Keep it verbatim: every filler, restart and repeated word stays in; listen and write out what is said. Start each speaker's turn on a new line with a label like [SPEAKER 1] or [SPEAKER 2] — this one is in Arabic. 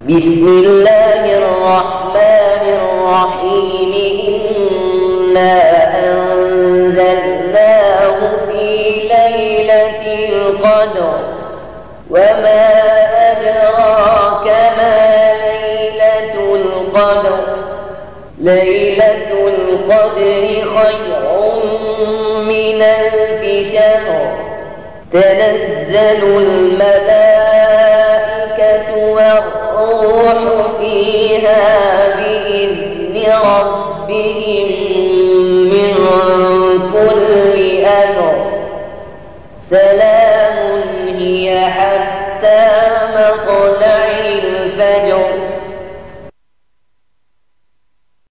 [SPEAKER 1] بسم الله الرحمن الرحيم إنا أنزلناه في ليلة القدر وما أدراك ما ليلة القدر ليلة القدر خير من ألف شهر تنزل الملائكة والروح فيها بإذن ربهم من كل أمر سلام